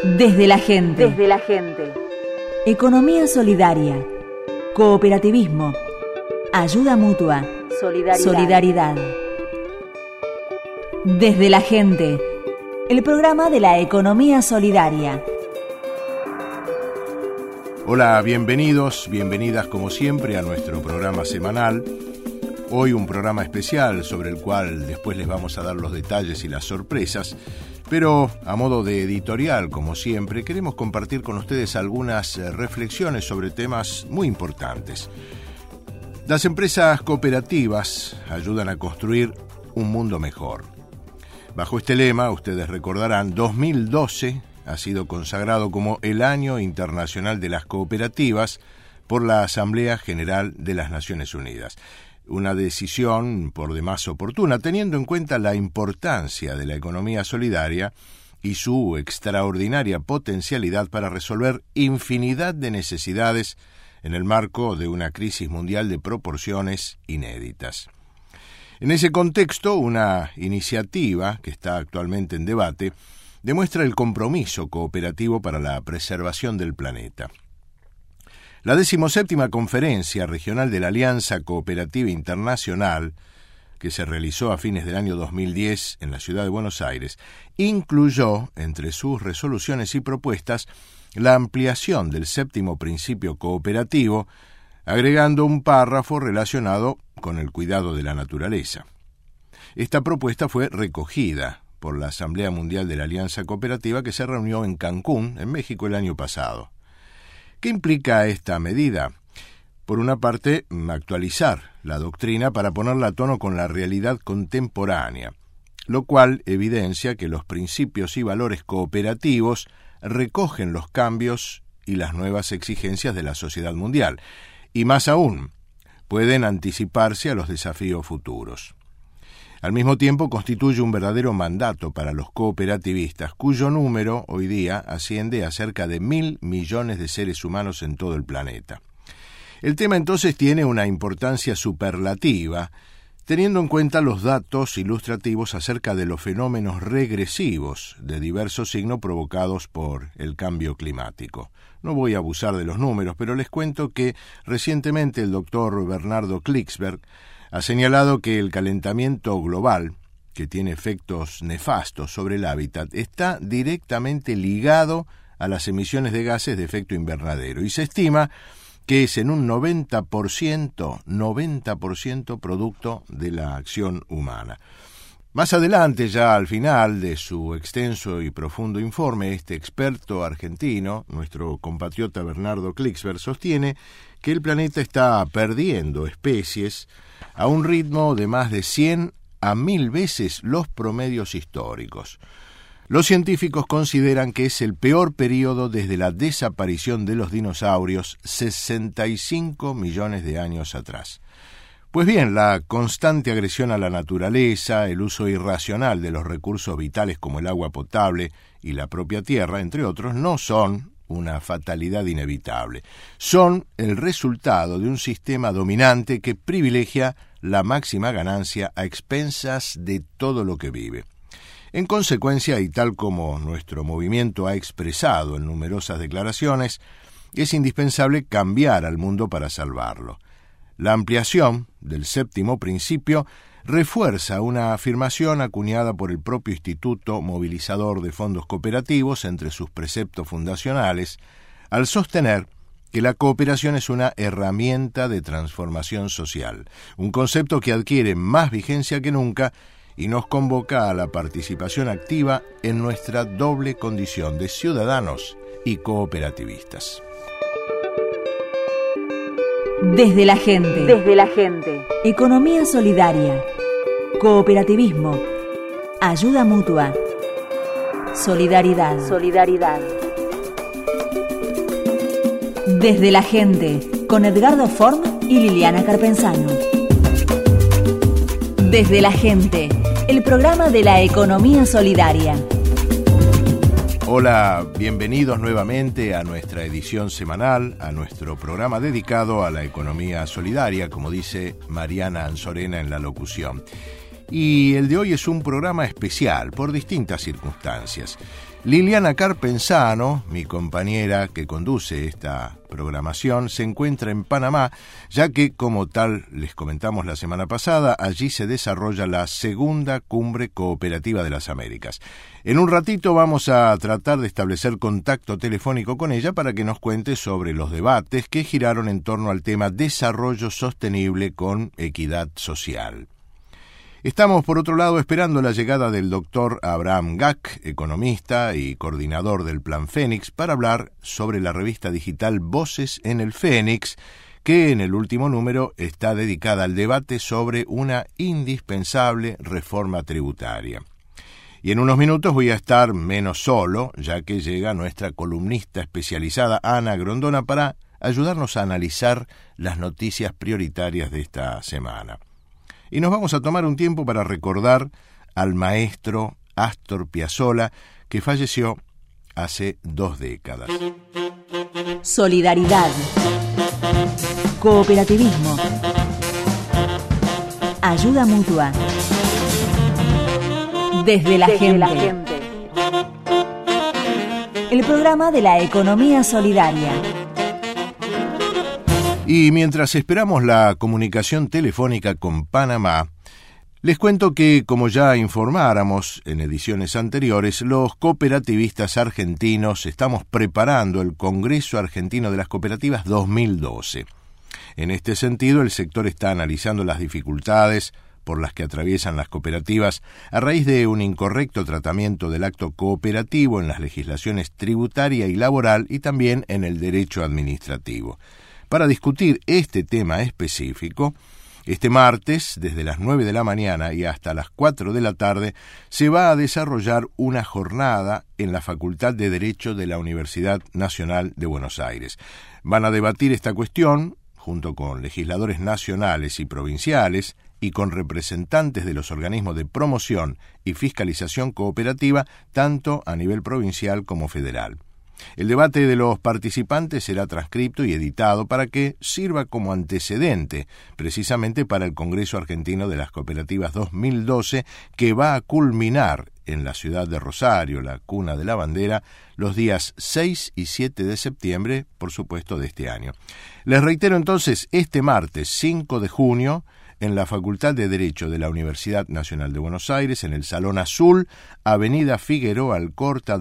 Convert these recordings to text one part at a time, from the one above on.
Desde la gente. Desde la gente. Economía solidaria. Cooperativismo. Ayuda mutua. Solidaridad. Desde la gente. El programa de la economía solidaria. Hola, bienvenidos, bienvenidas como siempre a nuestro programa semanal. Hoy un programa especial sobre el cual después les vamos a dar los detalles y las sorpresas, pero a modo de editorial, como siempre, queremos compartir con ustedes algunas reflexiones sobre temas muy importantes. Las empresas cooperativas ayudan a construir un mundo mejor. Bajo este lema, ustedes recordarán, 2012 ha sido consagrado como el Año Internacional de las Cooperativas por la Asamblea General de las Naciones Unidas. Una decisión por demás oportuna, teniendo en cuenta la importancia de la economía solidaria y su extraordinaria potencialidad para resolver infinidad de necesidades en el marco de una crisis mundial de proporciones inéditas. En ese contexto, una iniciativa que está actualmente en debate demuestra el compromiso cooperativo para la preservación del planeta. La 17ª Conferencia Regional de la Alianza Cooperativa Internacional, que se realizó a fines del año 2010 en la ciudad de Buenos Aires, incluyó entre sus resoluciones y propuestas la ampliación del 7º principio cooperativo, agregando un párrafo relacionado con el cuidado de la naturaleza. Esta propuesta fue recogida por la Asamblea Mundial de la Alianza Cooperativa que se reunió en Cancún, en México, el año pasado. ¿Qué implica esta medida? Por una parte, actualizar la doctrina para ponerla a tono con la realidad contemporánea, lo cual evidencia que los principios y valores cooperativos recogen los cambios y las nuevas exigencias de la sociedad mundial, y más aún, pueden anticiparse a los desafíos futuros. Al mismo tiempo, constituye un verdadero mandato para los cooperativistas, cuyo número hoy día asciende a cerca de 1.000 millones de seres humanos en todo el planeta. El tema entonces tiene una importancia superlativa, teniendo en cuenta los datos ilustrativos acerca de los fenómenos regresivos de diverso signo provocados por el cambio climático. No voy a abusar de los números, pero les cuento que recientemente el doctor Bernardo Klicksberg ha señalado que el calentamiento global, que tiene efectos nefastos sobre el hábitat, está directamente ligado a las emisiones de gases de efecto invernadero y se estima que es en un 90% producto de la acción humana. Más adelante, ya al final de su extenso y profundo informe, este experto argentino, nuestro compatriota Bernardo Klicksberg, sostiene que el planeta está perdiendo especies a un ritmo de más de 100 a 1000 veces los promedios históricos. Los científicos consideran que es el peor período desde la desaparición de los dinosaurios 65 millones de años atrás. Pues bien, la constante agresión a la naturaleza, el uso irracional de los recursos vitales como el agua potable y la propia tierra, entre otros, no son una fatalidad inevitable. Son el resultado de un sistema dominante que privilegia la máxima ganancia a expensas de todo lo que vive. En consecuencia, y tal como nuestro movimiento ha expresado en numerosas declaraciones, es indispensable cambiar al mundo para salvarlo. La ampliación del 7º principio refuerza una afirmación acuñada por el propio Instituto Movilizador de Fondos Cooperativos entre sus preceptos fundacionales, al sostener que la cooperación es una herramienta de transformación social, un concepto que adquiere más vigencia que nunca y nos convoca a la participación activa en nuestra doble condición de ciudadanos y cooperativistas. Desde la gente. Desde la gente. Economía solidaria. Cooperativismo. Ayuda mutua. Solidaridad. Desde la gente, con Edgardo Form y Liliana Carpenzano. Desde la gente, el programa de la economía solidaria. Hola, bienvenidos nuevamente a nuestra edición semanal, a nuestro programa dedicado a la economía solidaria, como dice Mariana Anzorena en la locución. y el de hoy es un programa especial por distintas circunstancias. Liliana Carpenzano, mi compañera que conduce esta programación, se encuentra en Panamá, ya que, como tal les comentamos la semana pasada, allí se desarrolla la segunda Cumbre Cooperativa de las Américas. En un ratito vamos a tratar de establecer contacto telefónico con ella para que nos cuente sobre los debates que giraron en torno al tema desarrollo sostenible con equidad social. Estamos, por otro lado, esperando la llegada del doctor Abraham Gack, economista y coordinador del Plan Fénix, para hablar sobre la revista digital Voces en el Fénix, que en el último número está dedicada al debate sobre una indispensable reforma tributaria. Y en unos minutos voy a estar menos solo, ya que llega nuestra columnista especializada Ana Grondona para ayudarnos a analizar las noticias prioritarias de esta semana. Y nos vamos a tomar un tiempo para recordar al maestro Astor Piazzolla, que falleció hace 2 décadas. Solidaridad. Cooperativismo. Ayuda mutua. Desde la gente. El programa de la economía solidaria. Y mientras esperamos la comunicación telefónica con Panamá, les cuento que, como ya informáramos en ediciones anteriores, los cooperativistas argentinos estamos preparando el Congreso Argentino de las Cooperativas 2012. En este sentido, el sector está analizando las dificultades por las que atraviesan las cooperativas a raíz de un incorrecto tratamiento del acto cooperativo en las legislaciones tributaria y laboral y también en el derecho administrativo. Para discutir este tema específico, este martes, desde las 9 de la mañana y hasta las 4 de la tarde, se va a desarrollar una jornada en la Facultad de Derecho de la Universidad Nacional de Buenos Aires. Van a debatir esta cuestión junto con legisladores nacionales y provinciales y con representantes de los organismos de promoción y fiscalización cooperativa, tanto a nivel provincial como federal. El debate de los participantes será transcripto y editado para que sirva como antecedente precisamente para el Congreso Argentino de las Cooperativas 2012, que va a culminar en la ciudad de Rosario, la cuna de la bandera, los días 6 y 7 de septiembre, por supuesto, de este año. Les reitero entonces, este martes 5 de junio, en la Facultad de Derecho de la Universidad Nacional de Buenos Aires, en el Salón Azul, Avenida Figueroa Alcorta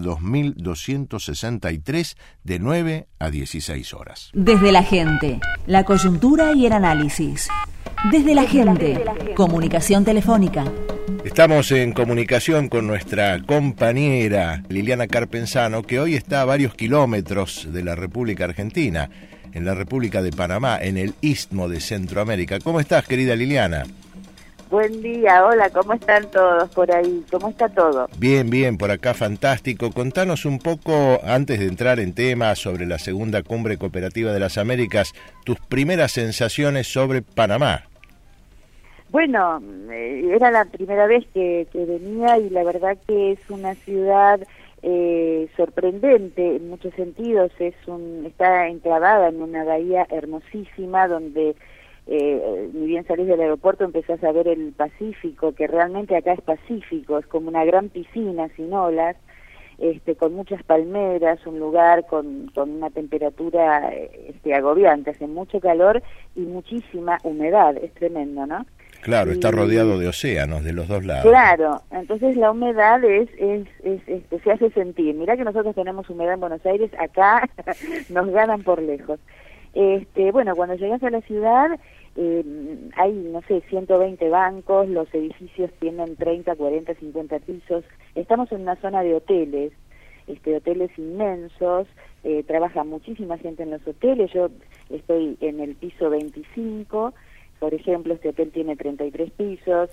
2263, de 9 a 16 horas. Desde la gente, la coyuntura y el análisis. Desde la gente, comunicación telefónica. Estamos en comunicación con nuestra compañera Liliana Carpenzano, que hoy está a varios kilómetros de la República Argentina, en la República de Panamá, en el Istmo de Centroamérica. ¿Cómo estás, querida Liliana? Buen día, hola, ¿cómo están todos por ahí? ¿Cómo está todo? Bien, bien, por acá fantástico. Contanos un poco, antes de entrar en tema sobre la segunda Cumbre Cooperativa de las Américas, tus primeras sensaciones sobre Panamá. Bueno, era la primera vez que venía y la verdad que es una ciudad sorprendente en muchos sentidos. Está enclavada en una bahía hermosísima donde ni bien salís del aeropuerto empezás a ver el Pacífico, que realmente acá es Pacífico, es como una gran piscina sin olas, con muchas palmeras, un lugar con una temperatura agobiante, hace mucho calor y muchísima humedad, es tremendo, ¿no? Claro, está rodeado de océanos de los dos lados. Claro, entonces la humedad se hace sentir. Mirá que nosotros tenemos humedad en Buenos Aires, acá nos ganan por lejos. Bueno, cuando llegas a la ciudad hay, no sé, 120 bancos, los edificios tienen 30, 40, 50 pisos. Estamos en una zona de hoteles, hoteles inmensos, trabaja muchísima gente en los hoteles. Yo estoy en el piso 25. Por ejemplo, este hotel tiene 33 pisos,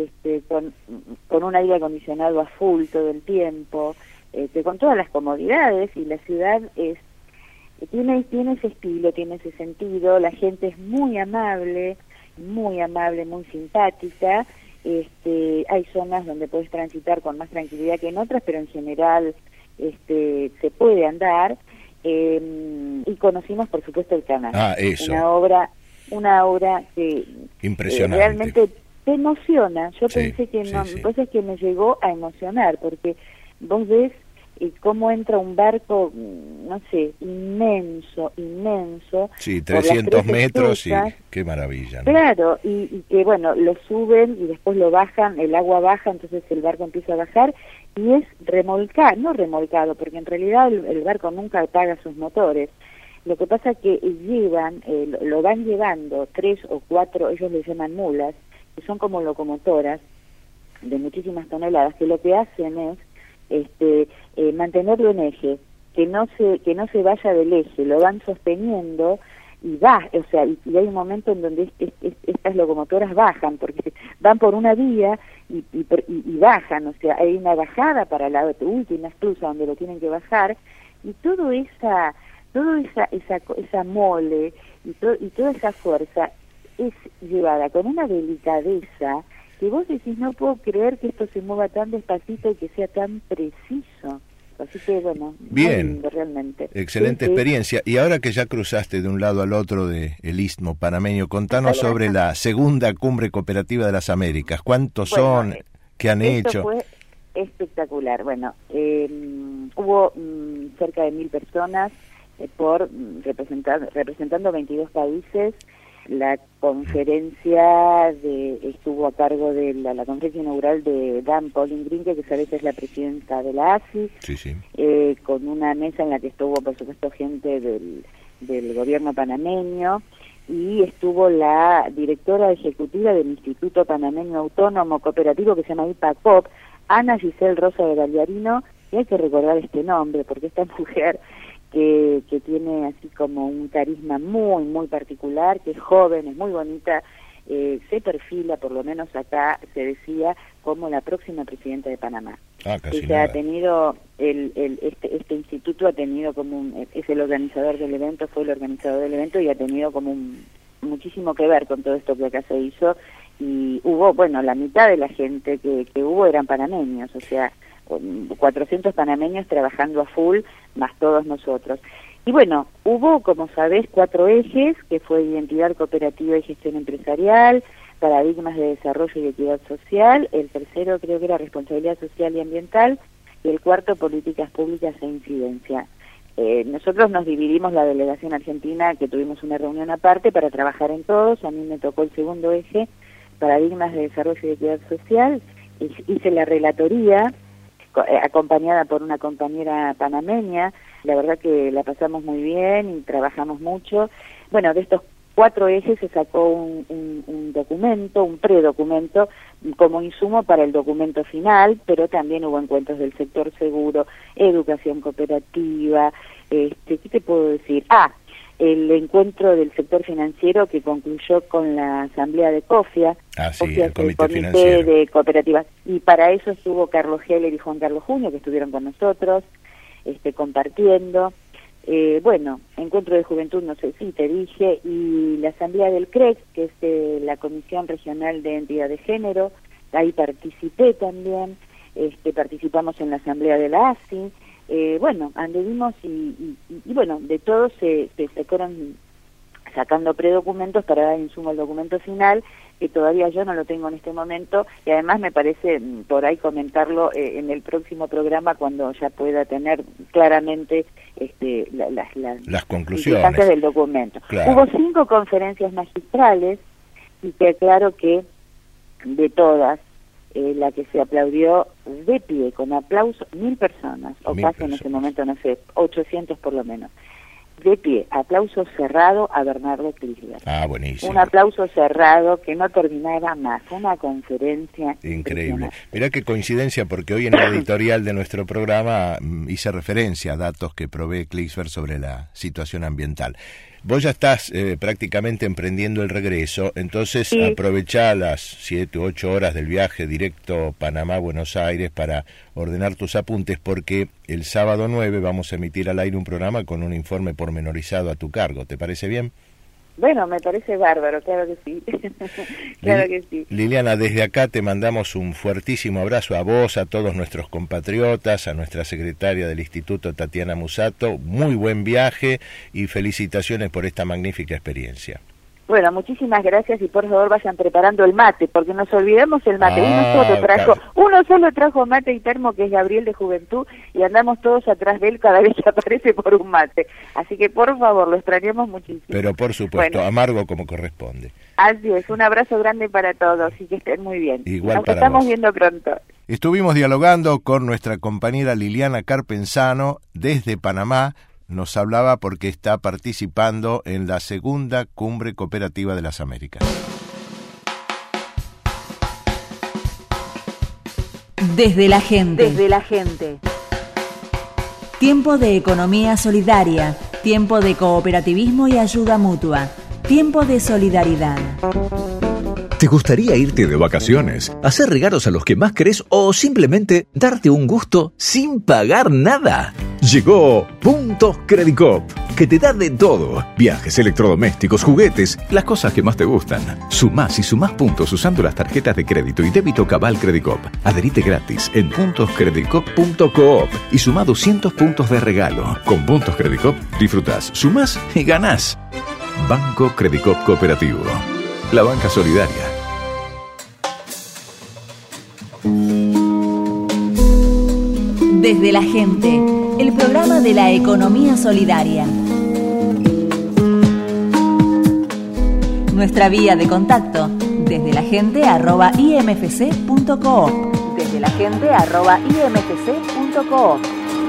con un aire acondicionado a full todo el tiempo, con todas las comodidades, y la ciudad tiene ese estilo, tiene ese sentido. La gente es muy amable, muy simpática. Hay zonas donde puedes transitar con más tranquilidad que en otras, pero en general se puede andar. Y conocimos, por supuesto, el canal. Eso. Una obra que impresionante. Realmente te emociona. Yo Sí, pensé que no, sí. pues es que me llegó a emocionar, porque vos ves cómo entra un barco, no sé, inmenso, Sí, por las 300 tres metros y esclusas. qué maravilla, ¿no? Claro, y que bueno, lo suben y después lo bajan, el agua baja, entonces el barco empieza a bajar y es no remolcado, porque en realidad el barco nunca apaga sus motores. Lo que pasa es que llevan, lo van llevando 3 o 4, ellos le llaman mulas, que son como locomotoras de muchísimas toneladas, que lo que hacen es mantenerlo en eje, que no se vaya del eje, lo van sosteniendo y o sea, y hay un momento en donde estas locomotoras bajan, porque van por una vía y bajan, o sea, hay una bajada para la última esclusa donde lo tienen que bajar, y toda esa mole y toda esa fuerza es llevada con una delicadeza que vos decís, no puedo creer que esto se mueva tan despacito y que sea tan preciso. Así que, bueno, bien, muy lindo realmente. excelente Sí, experiencia. Y ahora que ya cruzaste de un lado al otro del Istmo Panameño, contanos sobre la segunda Cumbre Cooperativa de las Américas. ¿Cuántos son? ¿Qué han hecho? Fue espectacular. Bueno, hubo cerca de 1.000 personas representando 22 países. La conferencia estuvo a cargo de la conferencia inaugural de Dan Poling-Grinke, que sabes es la presidenta de la ASI, Sí. con una mesa en la que estuvo, por supuesto, gente del gobierno panameño, y estuvo la directora ejecutiva del Instituto Panameño Autónomo Cooperativo, que se llama IPACOP, Ana Giselle Rosa de Gallarino, y hay que recordar este nombre, porque esta mujer que tiene así como un carisma muy, muy particular, que es joven, es muy bonita, se perfila, por lo menos acá se decía, como la próxima presidenta de Panamá. Casi Ella ha tenido, este instituto ha tenido es el organizador del evento, fue el organizador del evento y ha tenido como muchísimo que ver con todo esto que acá se hizo, y hubo, bueno, la mitad de la gente que hubo eran panameños, o sea, 400 panameños trabajando a full, más todos nosotros. Y bueno, hubo, como sabés, 4 ejes, que fue identidad cooperativa y gestión empresarial, paradigmas de desarrollo y equidad social, el tercero creo que era responsabilidad social y ambiental, y el cuarto políticas públicas e incidencia. Nosotros nos dividimos la delegación argentina, que tuvimos una reunión aparte para trabajar en todos. A mí me tocó el segundo eje, paradigmas de desarrollo y equidad social, hice la relatoría, acompañada por una compañera panameña. La verdad que la pasamos muy bien y trabajamos mucho. Bueno, de estos 4 ejes se sacó un documento, un predocumento, como insumo para el documento final, pero también hubo encuentros del sector seguro, educación cooperativa, ¿qué te puedo decir? El encuentro del sector financiero que concluyó con la asamblea de COFIA, COFIA el comité Comité de Cooperativas, y para eso estuvo Carlos Heller y Juan Carlos Junio, que estuvieron con nosotros, compartiendo. Bueno, encuentro de juventud, no sé si te dije, y la asamblea del CREC, que es la Comisión Regional de Identidad de Género, ahí participé también, participamos en la asamblea de la ASI. Bueno, anduvimos y bueno, de todos se fueron sacando predocumentos para dar insumo al documento final, que todavía yo no lo tengo en este momento, y además me parece por ahí comentarlo en el próximo programa cuando ya pueda tener claramente las conclusiones del documento. Claro. Hubo 5 conferencias magistrales, y que claro que de todas, la que se aplaudió de pie, con aplauso, 1.000 personas, o casi en ese momento, no sé, 800 por lo menos, de pie, aplauso cerrado a Bernardo Kirchner. Buenísimo. Un aplauso cerrado que no terminaba más, una conferencia increíble. Mirá qué coincidencia, porque hoy en el editorial de nuestro programa hice referencia a datos que provee Kirchner sobre la situación ambiental. Vos ya estás prácticamente emprendiendo el regreso, entonces sí. Aprovechá las 7 u 8 horas del viaje directo Panamá-Buenos Aires para ordenar tus apuntes, porque el sábado 9 vamos a emitir al aire un programa con un informe pormenorizado a tu cargo. ¿Te parece bien? Bueno, me parece bárbaro, claro que sí. Claro que sí. Liliana, desde acá te mandamos un fuertísimo abrazo a vos, a todos nuestros compatriotas, a nuestra secretaria del Instituto, Tatiana Musato. Muy buen viaje y felicitaciones por esta magnífica experiencia. Bueno, muchísimas gracias y por favor vayan preparando el mate, porque nos olvidamos el mate. Uno solo trajo mate y termo, que es Gabriel de Juventud, y andamos todos atrás de él cada vez que aparece por un mate. Así que por favor, lo extrañamos muchísimo. Pero por supuesto, bueno, amargo como corresponde. Así es, un abrazo grande para todos y que estén muy bien. Igual nos para estamos vos. Viendo pronto. Estuvimos dialogando con nuestra compañera Liliana Carpenzano desde Panamá. Nos hablaba porque está participando en la segunda Cumbre Cooperativa de las Américas. Desde la gente. Desde la gente. Tiempo de economía solidaria, tiempo de cooperativismo y ayuda mutua, tiempo de solidaridad. ¿Te gustaría irte de vacaciones, hacer regalos a los que más querés o simplemente darte un gusto sin pagar nada? Llegó Puntos Credicop, que te da de todo. Viajes, electrodomésticos, juguetes, las cosas que más te gustan. Sumás y sumás puntos usando las tarjetas de crédito y débito Cabal Credicop. Adherite gratis en puntoscredicop.coop y sumá 200 puntos de regalo. Con Puntos Credicop disfrutás, sumás y ganás. Banco Credicop Cooperativo. La banca solidaria. Desde la gente, el programa de la economía solidaria. Nuestra vía de contacto, desde la gente@imfc.coop. Desde la gente@imfc.coop.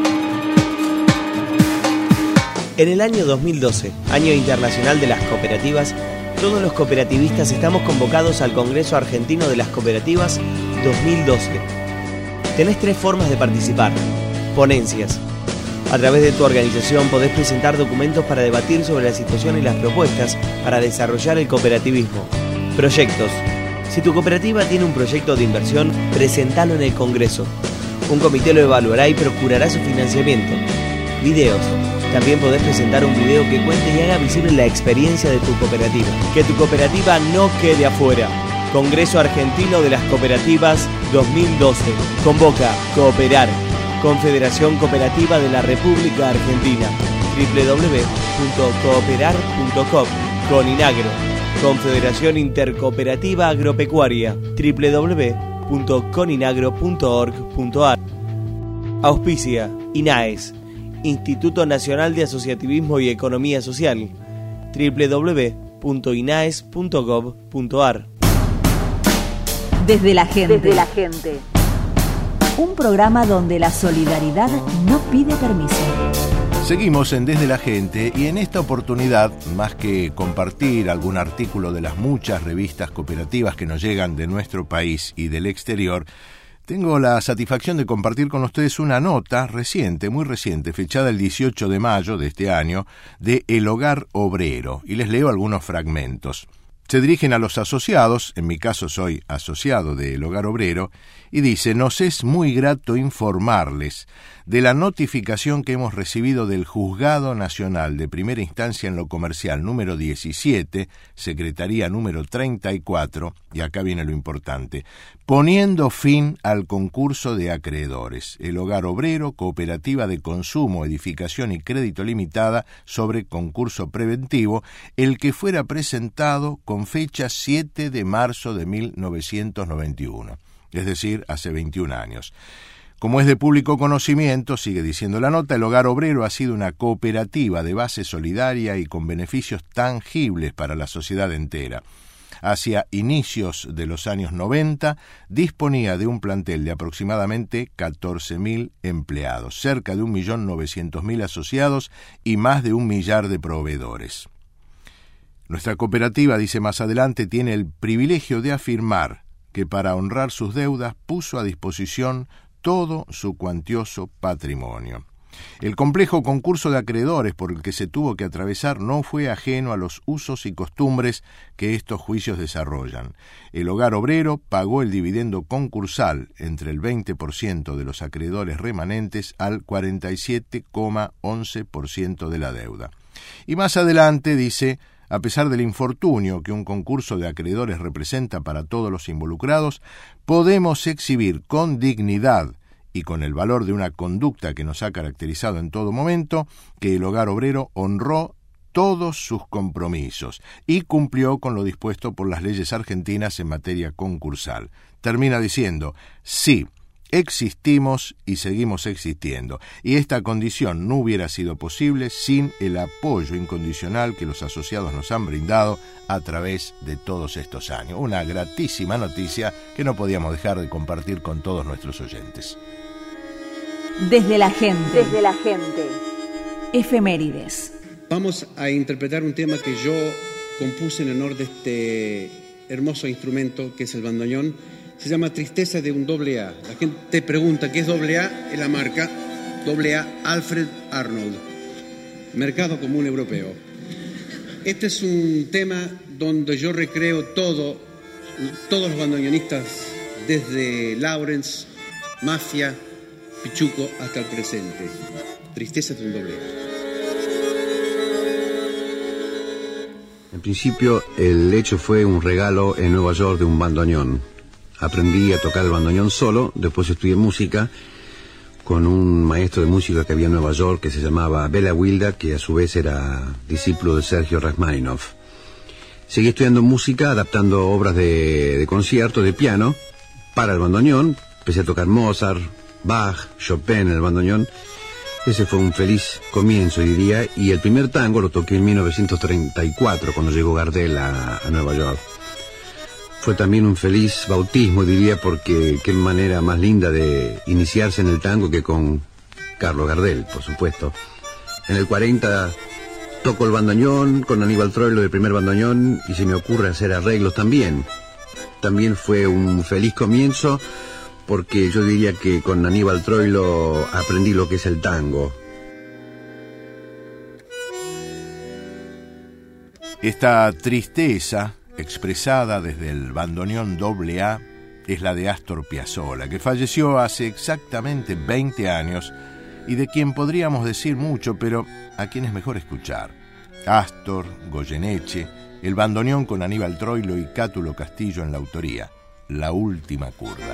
En el año 2012, Año Internacional de las Cooperativas, todos los cooperativistas estamos convocados al Congreso Argentino de las Cooperativas 2012. Tenés 3 formas de participar. Ponencias. A través de tu organización podés presentar documentos para debatir sobre la situación y las propuestas para desarrollar el cooperativismo. Proyectos. Si tu cooperativa tiene un proyecto de inversión, presentalo en el Congreso. Un comité lo evaluará y procurará su financiamiento. Videos. También podés presentar un video que cuente y haga visible la experiencia de tu cooperativa. Que tu cooperativa no quede afuera. Congreso Argentino de las Cooperativas 2012. Convoca Cooperar. Confederación Cooperativa de la República Argentina. www.cooperar.com. Coninagro. Confederación Intercooperativa Agropecuaria. www.coninagro.org.ar. Auspicia INAES, Instituto Nacional de Asociativismo y Economía Social. www.inaes.gov.ar. Desde la gente. Desde la gente. Un programa donde la solidaridad no pide permiso. Seguimos en Desde la Gente y en esta oportunidad, más que compartir algún artículo de las muchas revistas cooperativas que nos llegan de nuestro país y del exterior, tengo la satisfacción de compartir con ustedes una nota reciente, muy reciente, fechada el 18 de mayo de este año, de El Hogar Obrero, y les leo algunos fragmentos. Se dirigen a los asociados, en mi caso soy asociado de El Hogar Obrero, y dice: nos es muy grato informarles de la notificación que hemos recibido del Juzgado Nacional de Primera Instancia en lo Comercial número 17, Secretaría número 34, y acá viene lo importante, poniendo fin al concurso de acreedores. El Hogar Obrero, Cooperativa de Consumo, Edificación y Crédito Limitada, sobre concurso preventivo, el que fuera presentado con fecha 7 de marzo de 1991. Es decir, hace 21 años. Como es de público conocimiento, sigue diciendo la nota, el Hogar Obrero ha sido una cooperativa de base solidaria y con beneficios tangibles para la sociedad entera. Hacia inicios de los años 90, disponía de un plantel de aproximadamente 14.000 empleados, cerca de 1.900.000 asociados y más de 1 millar de proveedores. Nuestra cooperativa, dice más adelante, tiene el privilegio de afirmar que para honrar sus deudas puso a disposición todo su cuantioso patrimonio. El complejo concurso de acreedores por el que se tuvo que atravesar no fue ajeno a los usos y costumbres que estos juicios desarrollan. El Hogar Obrero pagó el dividendo concursal entre el 20% de los acreedores remanentes al 47,11% de la deuda. Y más adelante dice: a pesar del infortunio que un concurso de acreedores representa para todos los involucrados, podemos exhibir con dignidad y con el valor de una conducta que nos ha caracterizado en todo momento, que el Hogar Obrero honró todos sus compromisos y cumplió con lo dispuesto por las leyes argentinas en materia concursal. Termina diciendo: sí, existimos y seguimos existiendo, y esta condición no hubiera sido posible sin el apoyo incondicional que los asociados nos han brindado a través de todos estos años. Una gratísima noticia que no podíamos dejar de compartir con todos nuestros oyentes. Desde la gente. Efemérides. Vamos a interpretar un tema que yo compuse en honor de este hermoso instrumento que es el bandoneón. Se llama Tristeza de un AA. La gente pregunta qué es AA, es la marca AA Alfred Arnold, mercado común europeo. Este es un tema donde yo recreo todos los bandoneonistas, desde Lawrence, Mafia, Pichuco hasta el presente. Tristeza de un AA. En principio, el hecho fue un regalo en Nueva York de un bandoneón. Aprendí a tocar el bandoneón solo, después estudié música con un maestro de música que había en Nueva York que se llamaba Bela Wilda, que a su vez era discípulo de Sergio Rachmaninoff. Seguí estudiando música, adaptando obras de concierto, de piano, para el bandoneón. Empecé a tocar Mozart, Bach, Chopin en el bandoneón. Ese fue un feliz comienzo, diría, y el primer tango lo toqué en 1934, cuando llegó Gardel a Nueva York. Fue también un feliz bautismo, diría, porque qué manera más linda de iniciarse en el tango que con Carlos Gardel, por supuesto. En el 40 toco el bandoneón con Aníbal Troilo, el primer bandoneón, y se me ocurre hacer arreglos también. También fue un feliz comienzo, porque yo diría que con Aníbal Troilo aprendí lo que es el tango. Esta tristeza, expresada desde el bandoneón AA, es la de Astor Piazzolla, que falleció hace exactamente 20 años y de quien podríamos decir mucho, pero a quien es mejor escuchar. Astor, Goyeneche, el bandoneón con Aníbal Troilo y Cátulo Castillo en la autoría, La Última Curda.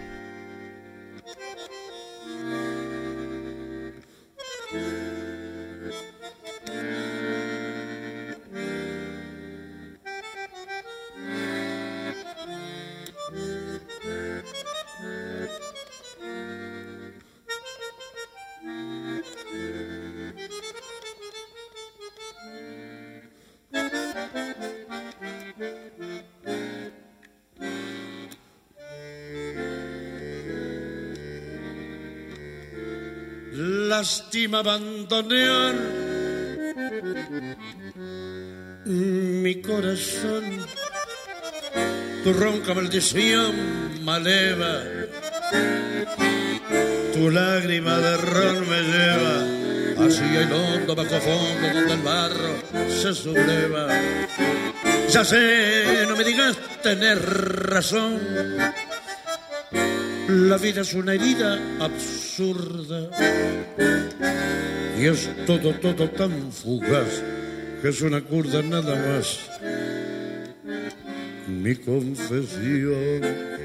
Lástima bandoneón mi corazón, tu ronca maldición maleva, tu lágrima de ron me lleva hacia el hondo bajo fondo donde el barro se subleva. Ya sé, no me digas tener razón, la vida es una herida absurda y es todo tan fugaz que es una curda nada más. Mi confesión,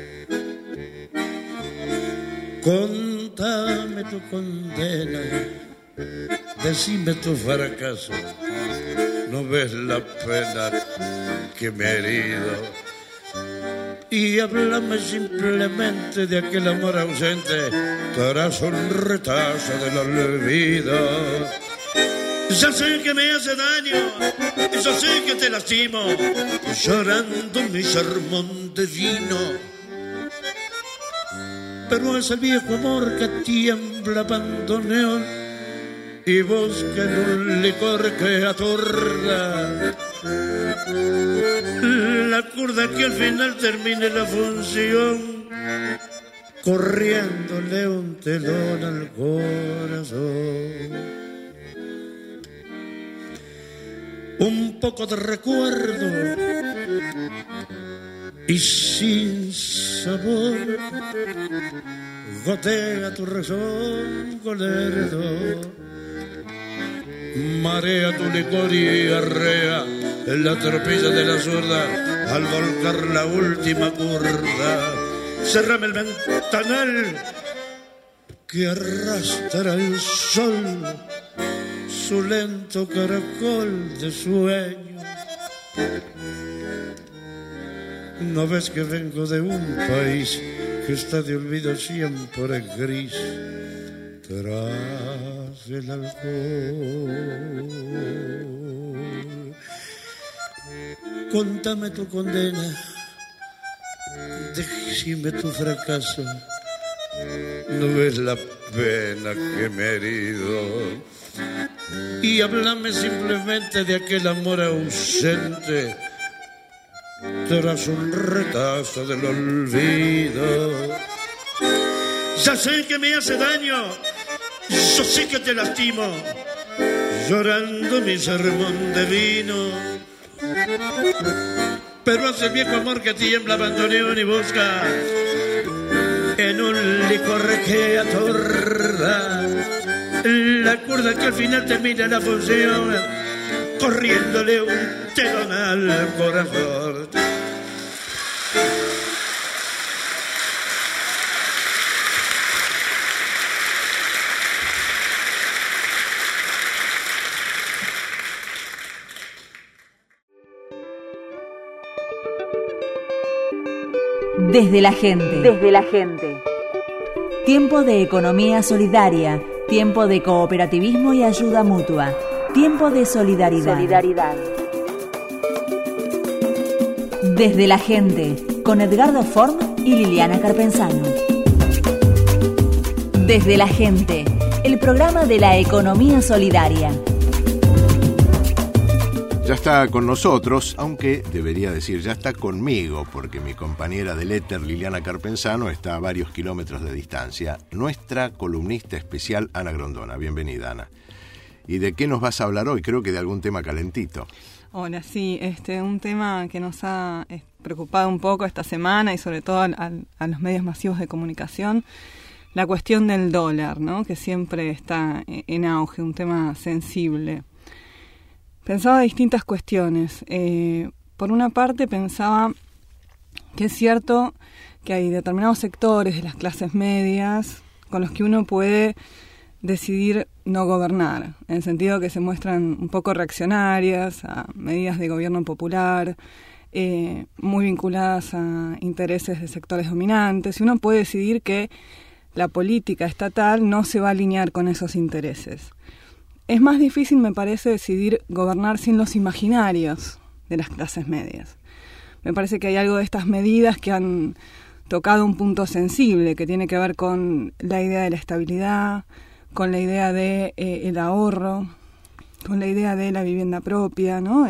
contame tu condena, decime tu fracaso, no ves la pena que me he herido. Y háblame simplemente de aquel amor ausente tras un retazo del olvido. Ya sé que me hace daño, yo sé que te lastimo, llorando mi sermón de vino. Pero es el viejo amor que tiembla bandoneón y busca en un licor que atorda. La curda que al final termine la función, corriéndole un telón al corazón. Un poco de recuerdo y sin sabor gotea tu razón con lerdo. Marea tu licor y arrea en la tropilla de la zurda al volcar la última curda. Cerrame el ventanal que arrastra el sol su lento caracol de sueño. ¿No ves que vengo de un país que está de olvido siempre gris tras el alcohol? Contame tu condena, decime tu fracaso. No ves la pena que me he herido. Y háblame simplemente de aquel amor ausente tras un retazo del olvido. Ya sé que me hace daño, yo sé que te lastimo, llorando mi sermón de vino. Pero hace el viejo amor que tiembla, abandoneón y busca en un licor que atorda la cuerda que al final termina la función, corriéndole un telón al corazón. Desde la gente. Desde la gente. Tiempo de economía solidaria. Tiempo de cooperativismo y ayuda mutua. Tiempo de solidaridad. Desde la gente. Con Edgardo Form y Liliana Carpenzano. Desde la gente. El programa de la economía solidaria. Ya está con nosotros, aunque debería decir ya está conmigo, porque mi compañera del éter, Liliana Carpenzano, está a varios kilómetros de distancia. Nuestra columnista especial, Ana Grondona. Bienvenida, Ana. ¿Y de qué nos vas a hablar hoy? Creo que de algún tema calentito. Hola, sí, un tema que nos ha preocupado un poco esta semana y sobre todo a los medios masivos de comunicación, la cuestión del dólar, ¿no? Que siempre está en auge, un tema sensible. Pensaba distintas cuestiones. Por una parte pensaba que es cierto que hay determinados sectores de las clases medias con los que uno puede decidir no gobernar, en el sentido que se muestran un poco reaccionarias a medidas de gobierno popular, muy vinculadas a intereses de sectores dominantes, y uno puede decidir que la política estatal no se va a alinear con esos intereses. Es más difícil, me parece, decidir gobernar sin los imaginarios de las clases medias. Me parece que hay algo de estas medidas que han tocado un punto sensible, que tiene que ver con la idea de la estabilidad, con la idea de el ahorro, con la idea de la vivienda propia, ¿no?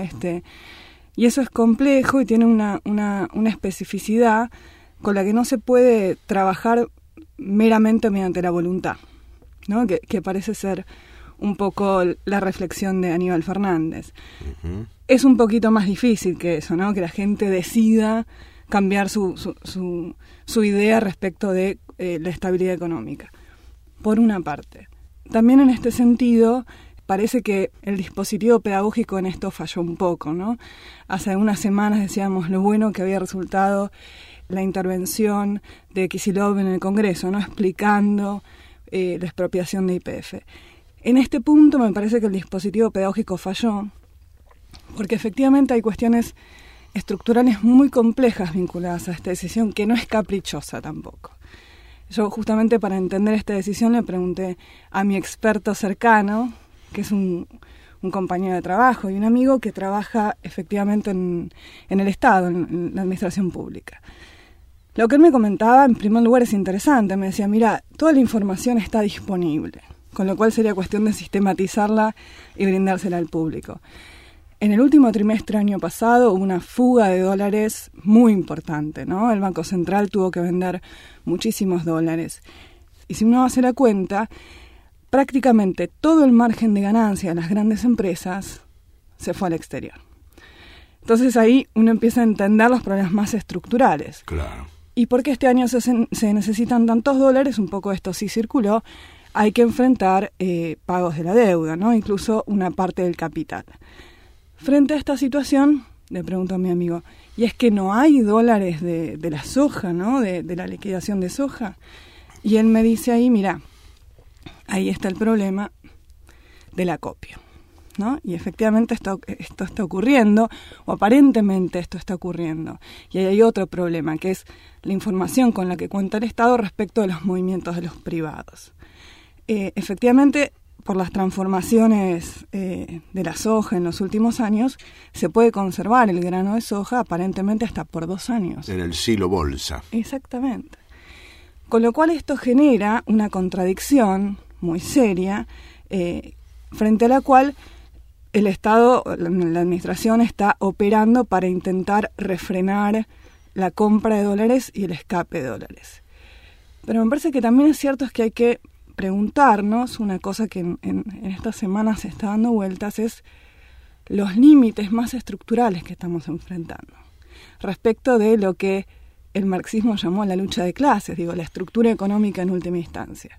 Y eso es complejo y tiene una especificidad con la que no se puede trabajar meramente mediante la voluntad, ¿no? Que parece ser un poco la reflexión de Aníbal Fernández. Uh-huh. Es un poquito más difícil que eso, ¿no? Que la gente decida cambiar su idea respecto de la estabilidad económica. Por una parte. También en este sentido, parece que el dispositivo pedagógico en esto falló un poco, ¿no? Hace algunas semanas decíamos lo bueno que había resultado la intervención de Kicillof en el Congreso, ¿no? Explicando la expropiación de YPF. En este punto me parece que el dispositivo pedagógico falló, porque efectivamente hay cuestiones estructurales muy complejas vinculadas a esta decisión, que no es caprichosa tampoco. Yo justamente para entender esta decisión le pregunté a mi experto cercano, que es un compañero de trabajo y un amigo que trabaja efectivamente en el Estado, en la administración pública. Lo que él me comentaba, en primer lugar, es interesante. Me decía, mira, toda la información está disponible, con lo cual sería cuestión de sistematizarla y brindársela al público. En el último trimestre del año pasado hubo una fuga de dólares muy importante, ¿no? El Banco Central tuvo que vender muchísimos dólares. Y si uno hace la cuenta, prácticamente todo el margen de ganancia de las grandes empresas se fue al exterior. Entonces ahí uno empieza a entender los problemas más estructurales. Claro. ¿Y por qué este año se necesitan tantos dólares? Un poco esto sí circuló. Hay que enfrentar pagos de la deuda, ¿no? Incluso una parte del capital. Frente a esta situación, le pregunto a mi amigo, ¿y es que no hay dólares de la soja, ¿no? De la liquidación de soja? Y él me dice ahí, mira, ahí está el problema. del acopio, ¿no? Y efectivamente esto está ocurriendo, o aparentemente esto está ocurriendo. Y ahí hay otro problema, que es la información con la que cuenta el Estado respecto de los movimientos de los privados. Efectivamente, por las transformaciones de la soja en los últimos años, se puede conservar el grano de soja aparentemente hasta por 2 años. En el silo bolsa. Exactamente. Con lo cual esto genera una contradicción muy seria, frente a la cual el Estado, la administración, está operando para intentar refrenar la compra de dólares y el escape de dólares. Pero me parece que también es cierto que hay que preguntarnos una cosa que en estas semanas se está dando vueltas, es los límites más estructurales que estamos enfrentando respecto de lo que el marxismo llamó la lucha de clases, la estructura económica en última instancia.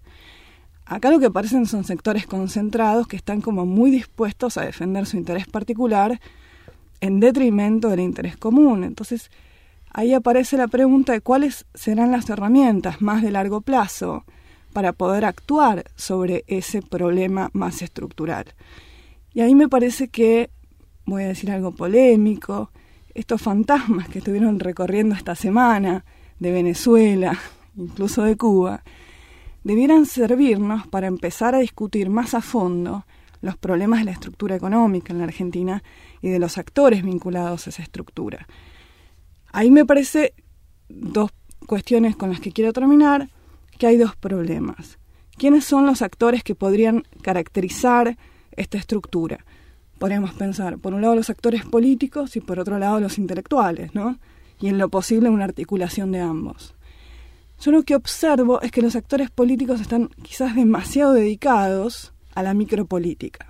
Acá lo que aparecen son sectores concentrados que están como muy dispuestos a defender su interés particular en detrimento del interés común. Entonces, ahí aparece la pregunta de cuáles serán las herramientas más de largo plazo para poder actuar sobre ese problema más estructural. Y ahí me parece que, voy a decir algo polémico, estos fantasmas que estuvieron recorriendo esta semana de Venezuela, incluso de Cuba, debieran servirnos para empezar a discutir más a fondo los problemas de la estructura económica en la Argentina y de los actores vinculados a esa estructura. Ahí me parece 2 cuestiones con las que quiero terminar, que hay 2 problemas. ¿Quiénes son los actores que podrían caracterizar esta estructura? Podríamos pensar, por un lado, los actores políticos y por otro lado, los intelectuales, ¿no? Y en lo posible una articulación de ambos. Yo lo que observo es que los actores políticos están quizás demasiado dedicados a la micropolítica,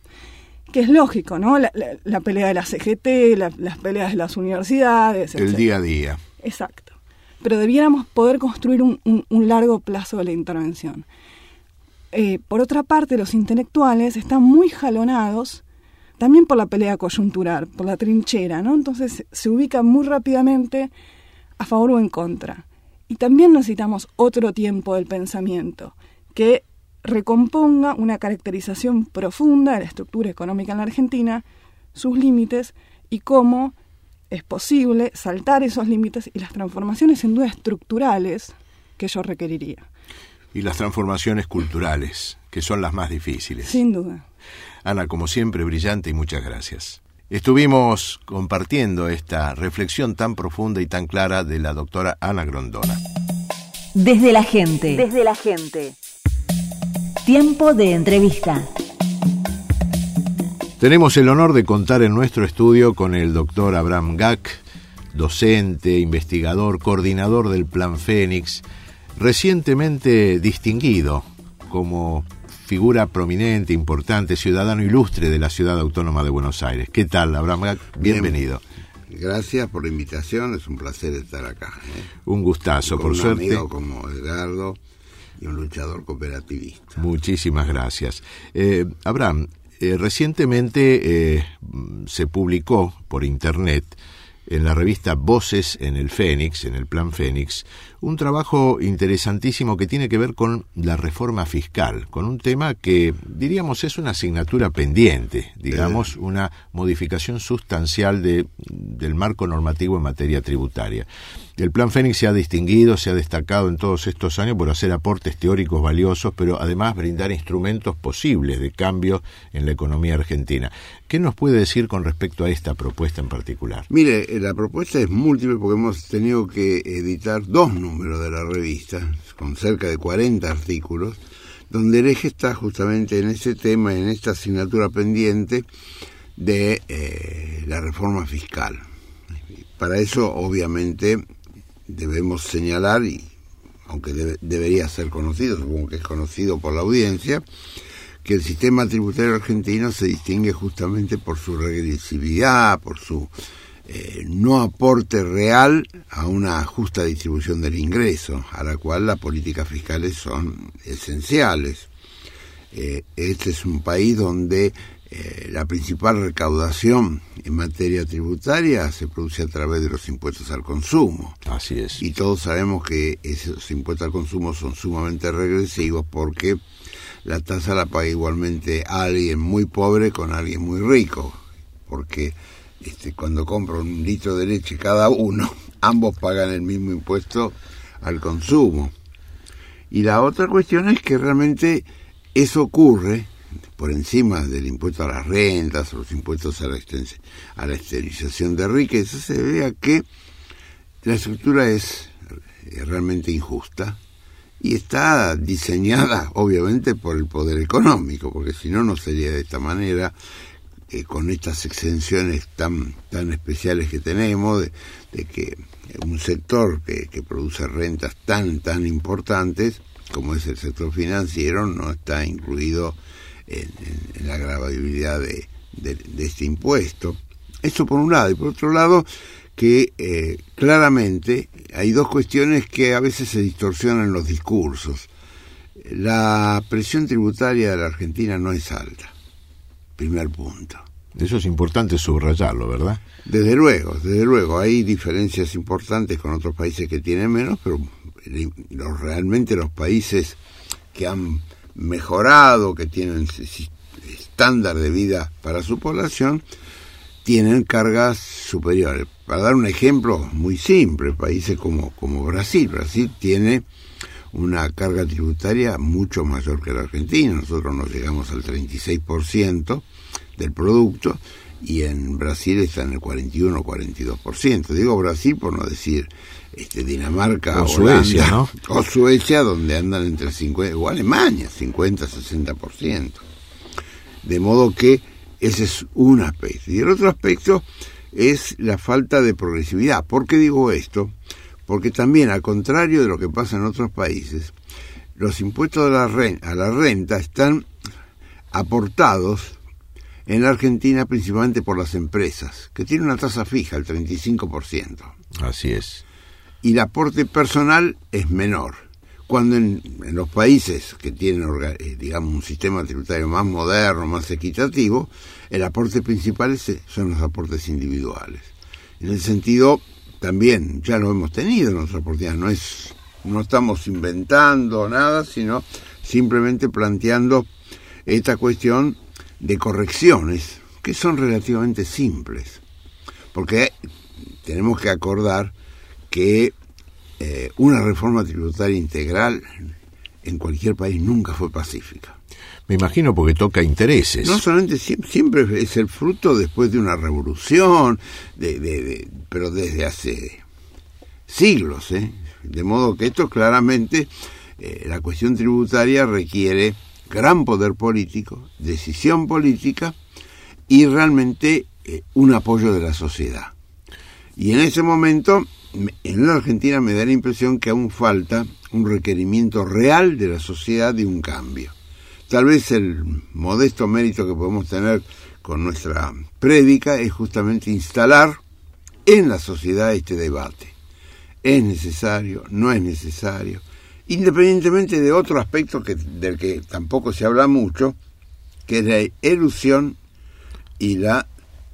que es lógico, ¿no? La pelea de la CGT, las peleas de las universidades, el día a día. Exacto. Pero debiéramos poder construir un largo plazo de la intervención. Por otra parte, los intelectuales están muy jalonados también por la pelea coyuntural, por la trinchera, ¿no? Entonces se ubican muy rápidamente a favor o en contra. Y también necesitamos otro tiempo del pensamiento que recomponga una caracterización profunda de la estructura económica en la Argentina, sus límites y cómo es posible saltar esos límites y las transformaciones sin duda estructurales que ello requeriría. Y las transformaciones culturales, que son las más difíciles. Sin duda. Ana, como siempre, brillante y muchas gracias. Estuvimos compartiendo esta reflexión tan profunda y tan clara de la doctora Ana Grondona. Desde la gente. Desde la gente. Tiempo de entrevista. Tenemos el honor de contar en nuestro estudio con el doctor Abraham Gack, docente, investigador, coordinador del Plan Fénix, recientemente distinguido como figura prominente, importante, ciudadano ilustre de la Ciudad Autónoma de Buenos Aires. ¿Qué tal, Abraham Gack? Bienvenido. Gracias por la invitación, es un placer estar acá. Un gustazo, por suerte. Un amigo como Edgardo y un luchador cooperativista. Muchísimas gracias. Abraham, recientemente se publicó por internet en la revista Voces en el Fénix, en el Plan Fénix, un trabajo interesantísimo que tiene que ver con la reforma fiscal, con un tema que, diríamos, es una asignatura pendiente, digamos, una modificación sustancial del marco normativo en materia tributaria. El Plan Fénix se ha distinguido, se ha destacado en todos estos años por hacer aportes teóricos valiosos, pero además brindar instrumentos posibles de cambio en la economía argentina. ¿Qué nos puede decir con respecto a esta propuesta en particular? Mire, la propuesta es múltiple porque hemos tenido que editar 2 números de la revista, con cerca de 40 artículos, donde el eje está justamente en ese tema, en esta asignatura pendiente de la reforma fiscal. Para eso, obviamente, debemos señalar, y aunque debería ser conocido, supongo que es conocido por la audiencia, que el sistema tributario argentino se distingue justamente por su regresividad, por su no aporte real a una justa distribución del ingreso, a la cual las políticas fiscales son esenciales. Este es un país donde la principal recaudación en materia tributaria se produce a través de los impuestos al consumo. Así es. Y todos sabemos que esos impuestos al consumo son sumamente regresivos porque la tasa la paga igualmente alguien muy pobre con alguien muy rico, porque cuando compra un litro de leche cada uno, ambos pagan el mismo impuesto al consumo. Y la otra cuestión es que realmente eso ocurre por encima del impuesto a las rentas, o los impuestos a la esterilización de riqueza, se debe a que la estructura es realmente injusta y está diseñada obviamente por el poder económico, porque si no, no sería de esta manera, con estas exenciones tan especiales que tenemos, de que un sector que produce rentas tan importantes como es el sector financiero no está incluido en la gravabilidad de este impuesto. Eso por un lado, y por otro lado que claramente hay dos cuestiones que a veces se distorsionan los discursos. La presión tributaria de la Argentina no es alta, primer punto. Eso es importante subrayarlo, ¿verdad? Desde luego, hay diferencias importantes con otros países que tienen menos, pero realmente los países que han mejorado, que tienen estándar de vida para su población, tienen cargas superiores. Para dar un ejemplo muy simple, países como Brasil tiene una carga tributaria mucho mayor que la Argentina. Nosotros nos llegamos al 36% del producto y en Brasil está en el 41-42%. Digo Brasil por no decir Dinamarca o Suecia, ¿no? O Suecia, donde andan entre 50, o Alemania, 50-60%. De modo que ese es un aspecto. Y el otro aspecto es la falta de progresividad. ¿Por qué digo esto? Porque también, al contrario de lo que pasa en otros países, los impuestos a la renta están aportados en la Argentina principalmente por las empresas, que tienen una tasa fija, el 35%. Así es. Y el aporte personal es menor. Cuando en los países que tienen, digamos, un sistema tributario más moderno, más equitativo, el aporte principal son los aportes individuales. En ese sentido, también ya lo hemos tenido en nuestra oportunidad. No estamos inventando nada, sino simplemente planteando esta cuestión de correcciones que son relativamente simples. Porque tenemos que acordar que una reforma tributaria integral en cualquier país nunca fue pacífica. Me imagino porque toca intereses. No solamente siempre es el fruto después de una revolución, pero desde hace siglos, de modo que esto claramente, la cuestión tributaria requiere gran poder político, decisión política y realmente un apoyo de la sociedad. Y en ese momento, en la Argentina me da la impresión que aún falta un requerimiento real de la sociedad de un cambio. Tal vez el modesto mérito que podemos tener con nuestra prédica es justamente instalar en la sociedad este debate. ¿Es necesario? ¿No es necesario? Independientemente de otro aspecto del que tampoco se habla mucho, que es la elusión y la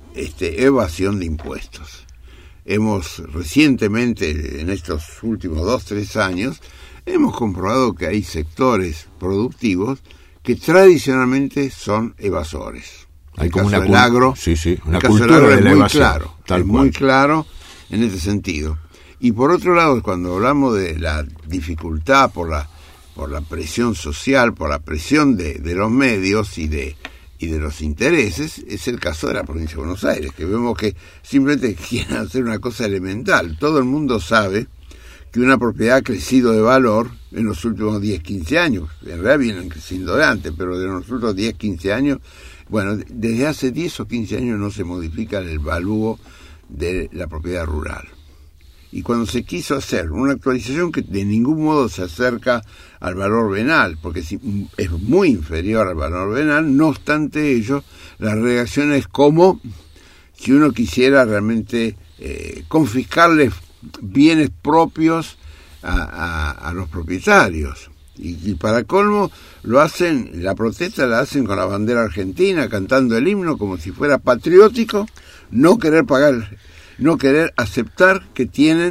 evasión de impuestos. Hemos recientemente, en estos últimos 2-3 años, hemos comprobado que hay sectores productivos que tradicionalmente son evasores. Hay como el agro, una cultura de la evasión. Es muy claro en este sentido. Y por otro lado, cuando hablamos de la dificultad por la presión social, por la presión de los medios y de los intereses, es el caso de la provincia de Buenos Aires, que vemos que simplemente quieren hacer una cosa elemental. Todo el mundo sabe que una propiedad ha crecido de valor en los últimos 10-15 años. En realidad vienen creciendo de antes, pero de los últimos 10-15 años, bueno, desde hace 10 o 15 años no se modifica el valúo de la propiedad rural. Y cuando se quiso hacer una actualización que de ningún modo se acerca al valor venal, porque es muy inferior al valor venal, no obstante ello, la reacción es como si uno quisiera realmente confiscarles bienes propios a los propietarios. Y para colmo lo hacen, la protesta la hacen con la bandera argentina, cantando el himno como si fuera patriótico, no querer aceptar que tienen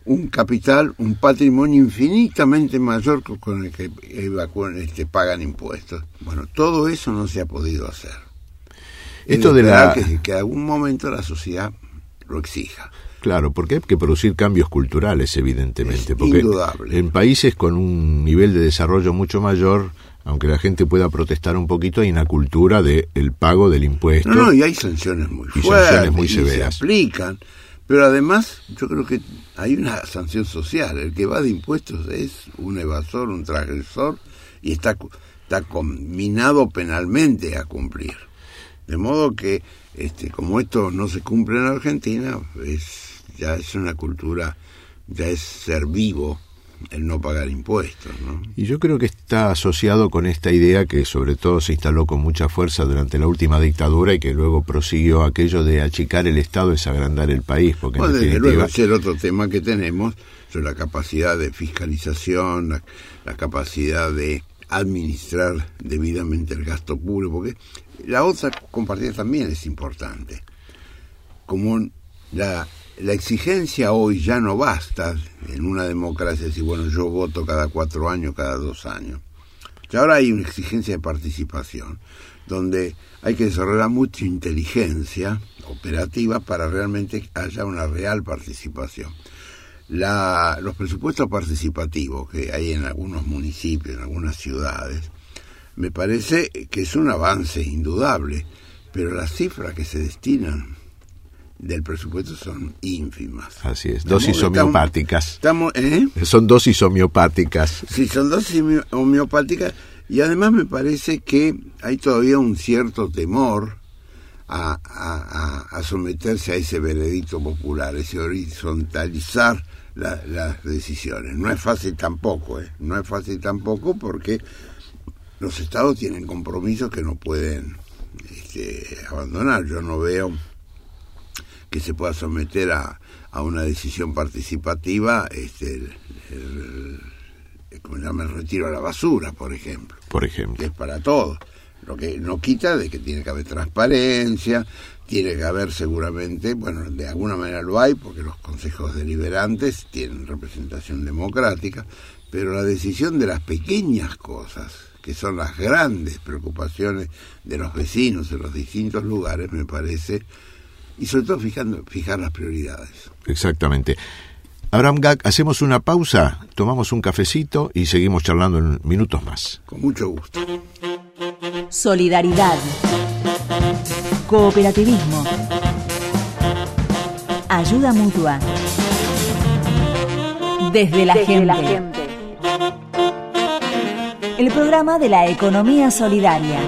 un capital, un patrimonio infinitamente mayor con el que pagan impuestos. Bueno, todo eso no se ha podido hacer. Esto de de que en algún momento la sociedad lo exija. Claro, porque hay que producir cambios culturales, evidentemente. Es porque indudable. En países con un nivel de desarrollo mucho mayor, aunque la gente pueda protestar un poquito, hay una cultura del pago del impuesto. No, y hay sanciones muy fuertes, sanciones muy severas. Se aplican. Pero además, yo creo que hay una sanción social. El que va de impuestos es un evasor, un transgresor, y está conminado penalmente a cumplir. De modo que, como esto no se cumple en Argentina, ya es una cultura, ya es ser vivo el no pagar impuestos, ¿no? Y yo creo que está asociado con esta idea que sobre todo se instaló con mucha fuerza durante la última dictadura y que luego prosiguió aquello de achicar el Estado es agrandar el país. Porque bueno, desde luego ese es el otro tema que tenemos, sobre la capacidad de fiscalización, la capacidad de administrar debidamente el gasto público, porque la otra compartida también es importante. Como la exigencia hoy ya no basta en una democracia, decir, bueno, yo voto cada 4 años, cada 2 años. Ya ahora hay una exigencia de participación, donde hay que desarrollar mucha inteligencia operativa para realmente haya una real participación. Los presupuestos participativos que hay en algunos municipios, en algunas ciudades, me parece que es un avance indudable, pero las cifras que se destinan del presupuesto son ínfimas. Así es, dosis homeopáticas. ¿Eh? Son dosis homeopáticas. Sí, son dosis homeopáticas, y además me parece que hay todavía un cierto temor a someterse a ese veredicto popular, ese horizontalizar las decisiones. No es fácil tampoco, no es fácil tampoco porque los estados tienen compromisos que no pueden abandonar. Yo no veo que se pueda someter a una decisión participativa como se llama, el retiro a la basura, por ejemplo. Que es para todos. Lo que no quita de que tiene que haber transparencia, tiene que haber seguramente, bueno, de alguna manera lo hay, porque los consejos deliberantes tienen representación democrática, pero la decisión de las pequeñas cosas, que son las grandes preocupaciones de los vecinos en los distintos lugares, me parece, y sobre todo fijar las prioridades. Exactamente. Abraham Gag, hacemos una pausa, tomamos un cafecito y seguimos charlando en minutos más. Con mucho gusto. Solidaridad. Cooperativismo. Ayuda mutua. Desde la gente. El programa de la economía solidaria.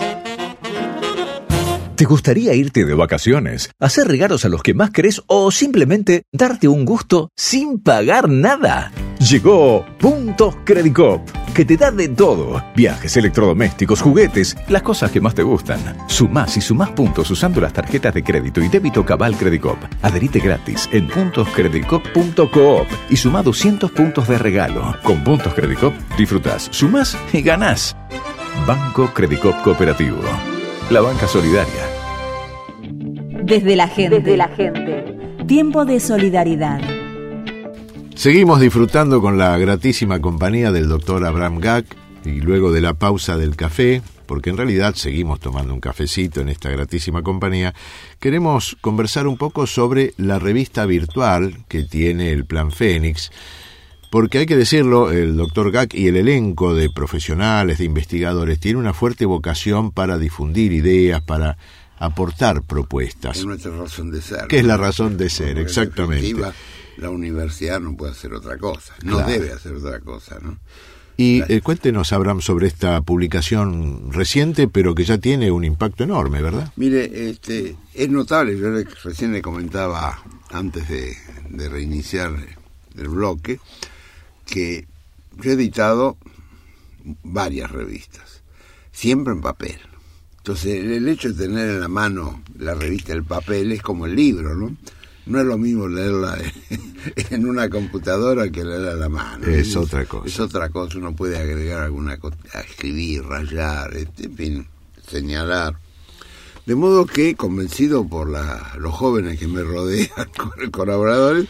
¿Te gustaría irte de vacaciones, hacer regalos a los que más querés o simplemente darte un gusto sin pagar nada? Llegó Puntos Credicop, que te da de todo. Viajes, electrodomésticos, juguetes, las cosas que más te gustan. Sumás y sumás puntos usando las tarjetas de crédito y débito Cabal Credicop. Adherite gratis en puntoscredicop.coop y sumá 200 puntos de regalo. Con Puntos Credicop disfrutás, sumás y ganás. Banco Credicop Cooperativo. La banca solidaria. Desde la gente. Tiempo de solidaridad. Seguimos disfrutando con la gratísima compañía del doctor Abraham Gag y luego de la pausa del café, porque en realidad seguimos tomando un cafecito en esta gratísima compañía, queremos conversar un poco sobre la revista virtual que tiene el Plan Fénix, porque hay que decirlo, el doctor Gag y el elenco de profesionales, de investigadores, tiene una fuerte vocación para difundir ideas, para aportar propuestas. Es nuestra razón de ser. Que es la razón de ser, exactamente. La universidad no puede hacer otra cosa, no claro. Debe hacer otra cosa, ¿no? Y cuéntenos, Abraham, sobre esta publicación reciente, pero que ya tiene un impacto enorme, ¿verdad? Mire, es notable, yo recién le comentaba antes de reiniciar el bloque, que yo he editado varias revistas, siempre en papel. Entonces, el hecho de tener en la mano la revista en papel es como el libro, ¿no? No es lo mismo leerla en una computadora que leerla a la mano. Es otra cosa. Es otra cosa, uno puede agregar alguna cosa, escribir, rayar, en fin, señalar. De modo que, convencido por los jóvenes que me rodean, colaboradores,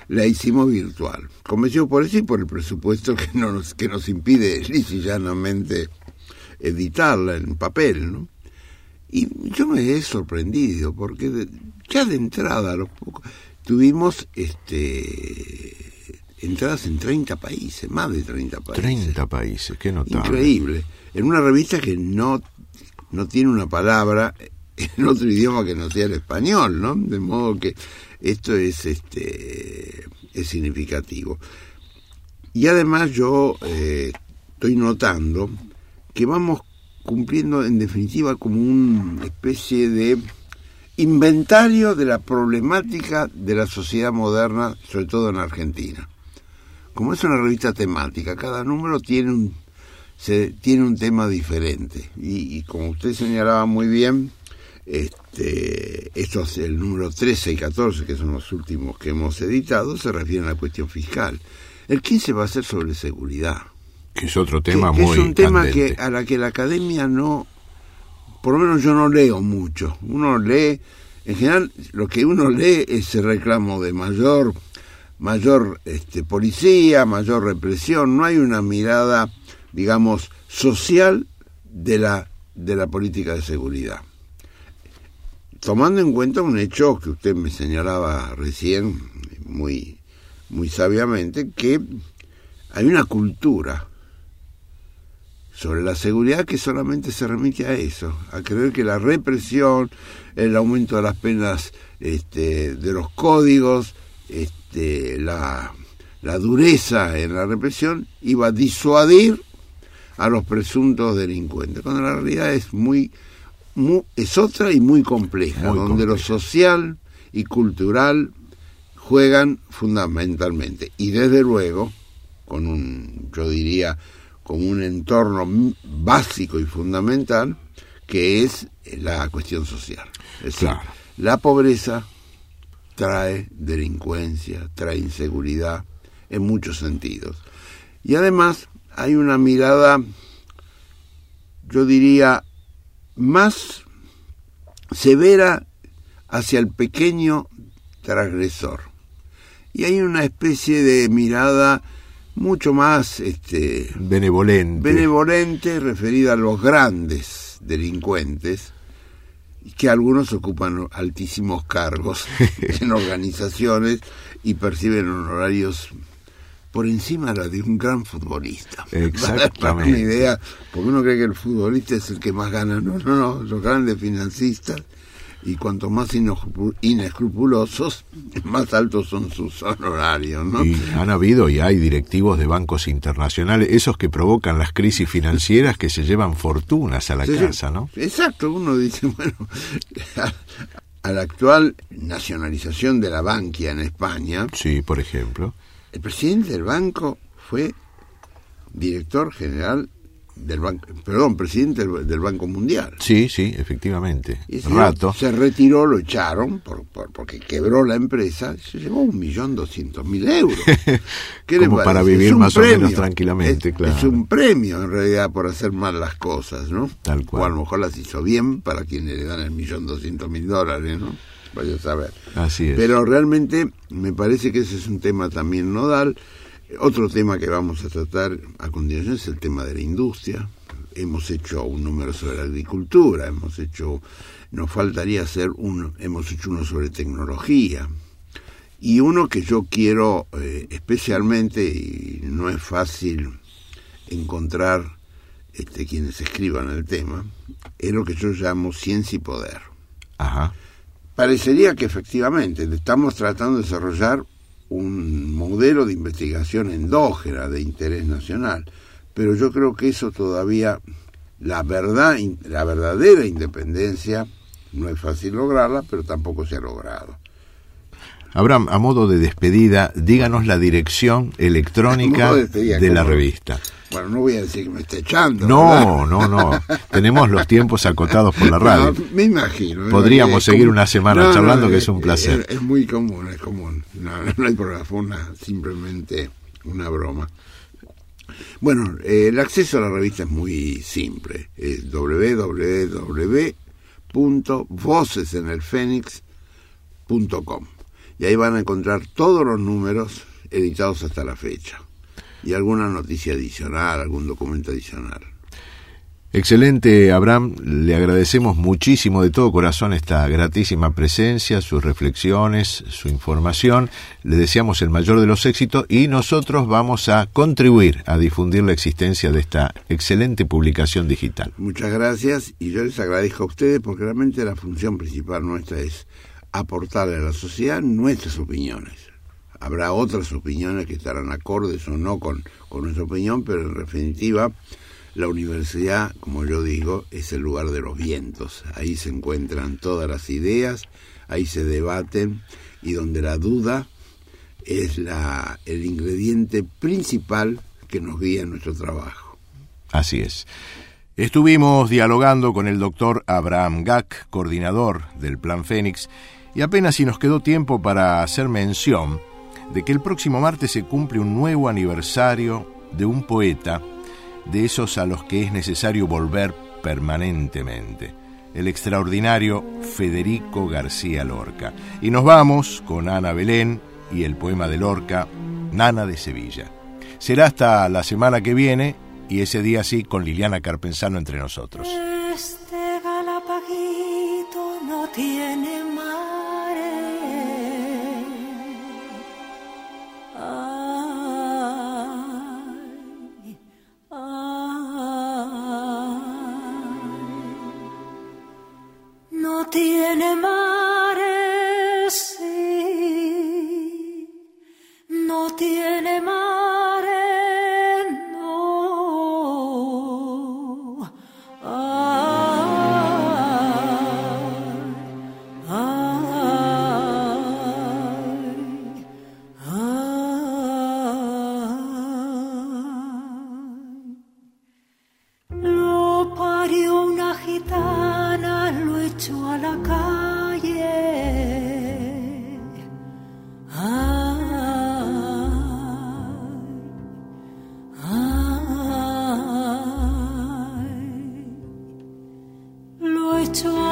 la hicimos virtual. Convencidos por eso y por el presupuesto que nos impide lisa y llanamente editarla en papel, ¿no? Y yo me he sorprendido porque ya de entrada tuvimos entradas en 30 países, más de 30 países. 30 países, qué notable. Increíble. En una revista que no tiene una palabra en otro idioma que no sea el español, ¿no? De modo que esto es significativo. Y además yo estoy notando que vamos cumpliendo en definitiva como una especie de inventario de la problemática de la sociedad moderna, sobre todo en Argentina. Como es una revista temática, cada número tiene un tema diferente. Y como usted señalaba muy bien, estos, el número 13 y 14, que son los últimos que hemos editado, se refieren a la cuestión fiscal. El 15 va a ser sobre seguridad. Que es otro tema que muy es un tema candente. a la que la academia no, por lo menos yo no leo mucho. Uno lee, en general, lo que uno lee es el reclamo de mayor policía, mayor represión. No hay una mirada, digamos, social de la política de seguridad. Tomando en cuenta un hecho que usted me señalaba recién, muy, muy sabiamente, que hay una cultura sobre la seguridad que solamente se remite a eso, a creer que la represión, el aumento de las penas de los códigos, la dureza en la represión iba a disuadir a los presuntos delincuentes, cuando la realidad es es otra y muy compleja, donde lo social y cultural juegan fundamentalmente, y desde luego yo diría con un entorno básico y fundamental que es la cuestión social. Es decir, claro, la pobreza trae delincuencia, trae inseguridad en muchos sentidos. Y además hay una mirada, yo diría, más severa hacia el pequeño transgresor. Y hay una especie de mirada mucho más benevolente referida a los grandes delincuentes, que algunos ocupan altísimos cargos en organizaciones y perciben honorarios por encima de la de un gran futbolista. Exactamente. Para una idea, porque uno cree que el futbolista es el que más gana. No, los grandes financistas, y cuanto más inescrupulosos, más altos son sus honorarios, ¿no? Y han habido y hay directivos de bancos internacionales, esos que provocan las crisis financieras, que se llevan fortunas a la casa, ¿no? Exacto, uno dice, bueno, a la actual nacionalización de la Bankia en España, sí, por ejemplo, el presidente del banco fue director general presidente del Banco Mundial. Sí, efectivamente. Y se retiró, lo echaron porque quebró la empresa, se llevó 1.200.000 euros. ¿Qué como para vivir más o menos tranquilamente, claro. Es un premio en realidad por hacer mal las cosas, ¿no? Tal cual. O a lo mejor las hizo bien para quienes le dan el $1.200.000, ¿no? Vaya a saber. Así es. Pero realmente me parece que ese es un tema también nodal. Otro tema que vamos a tratar a continuación es el tema de la industria. Hemos hecho un número sobre la agricultura, nos faltaría hemos hecho uno sobre tecnología, y uno que yo quiero especialmente, y no es fácil encontrar quienes escriban el tema, es lo que yo llamo ciencia y poder. Ajá. Parecería que efectivamente estamos tratando de desarrollar un modelo de investigación endógena de interés nacional, pero yo creo que eso todavía, la verdadera independencia, no es fácil lograrla, pero tampoco se ha logrado. Abraham, a modo de despedida, díganos la dirección electrónica de la revista. Bueno, no voy a decir que me está echando. No. Tenemos los tiempos acotados por la radio. No, me imagino. Podríamos seguir una semana charlando, que es un placer. Es muy común, es común. No hay problema, fue simplemente una broma. Bueno, el acceso a la revista es muy simple. Es www.vocesenelfenix.com. y ahí van a encontrar todos los números editados hasta la fecha y alguna noticia adicional, algún documento adicional. Excelente, Abraham, le agradecemos muchísimo de todo corazón esta gratísima presencia, sus reflexiones, su información. Le deseamos el mayor de los éxitos y nosotros vamos a contribuir a difundir la existencia de esta excelente publicación digital. Muchas gracias, y yo les agradezco a ustedes porque realmente la función principal nuestra es aportarle a la sociedad nuestras opiniones. Habrá otras opiniones que estarán acordes o no con nuestra opinión, pero en definitiva la universidad, como yo digo, es el lugar de los vientos. Ahí se encuentran todas las ideas, ahí se debaten, y donde la duda es el ingrediente principal que nos guía en nuestro trabajo. Así es. Estuvimos dialogando con el doctor Abraham Gack, coordinador del Plan Fénix, y apenas si nos quedó tiempo para hacer mención de que el próximo martes se cumple un nuevo aniversario de un poeta de esos a los que es necesario volver permanentemente, el extraordinario Federico García Lorca. Y nos vamos con Ana Belén y el poema de Lorca, Nana de Sevilla. Será hasta la semana que viene, y ese día sí con Liliana Carpenzano entre nosotros. Este Galapagito no tiene mares. No tiene mares, sí, no tiene mares, no. Lo parió una gitana, lo echó a la calle. Lo echó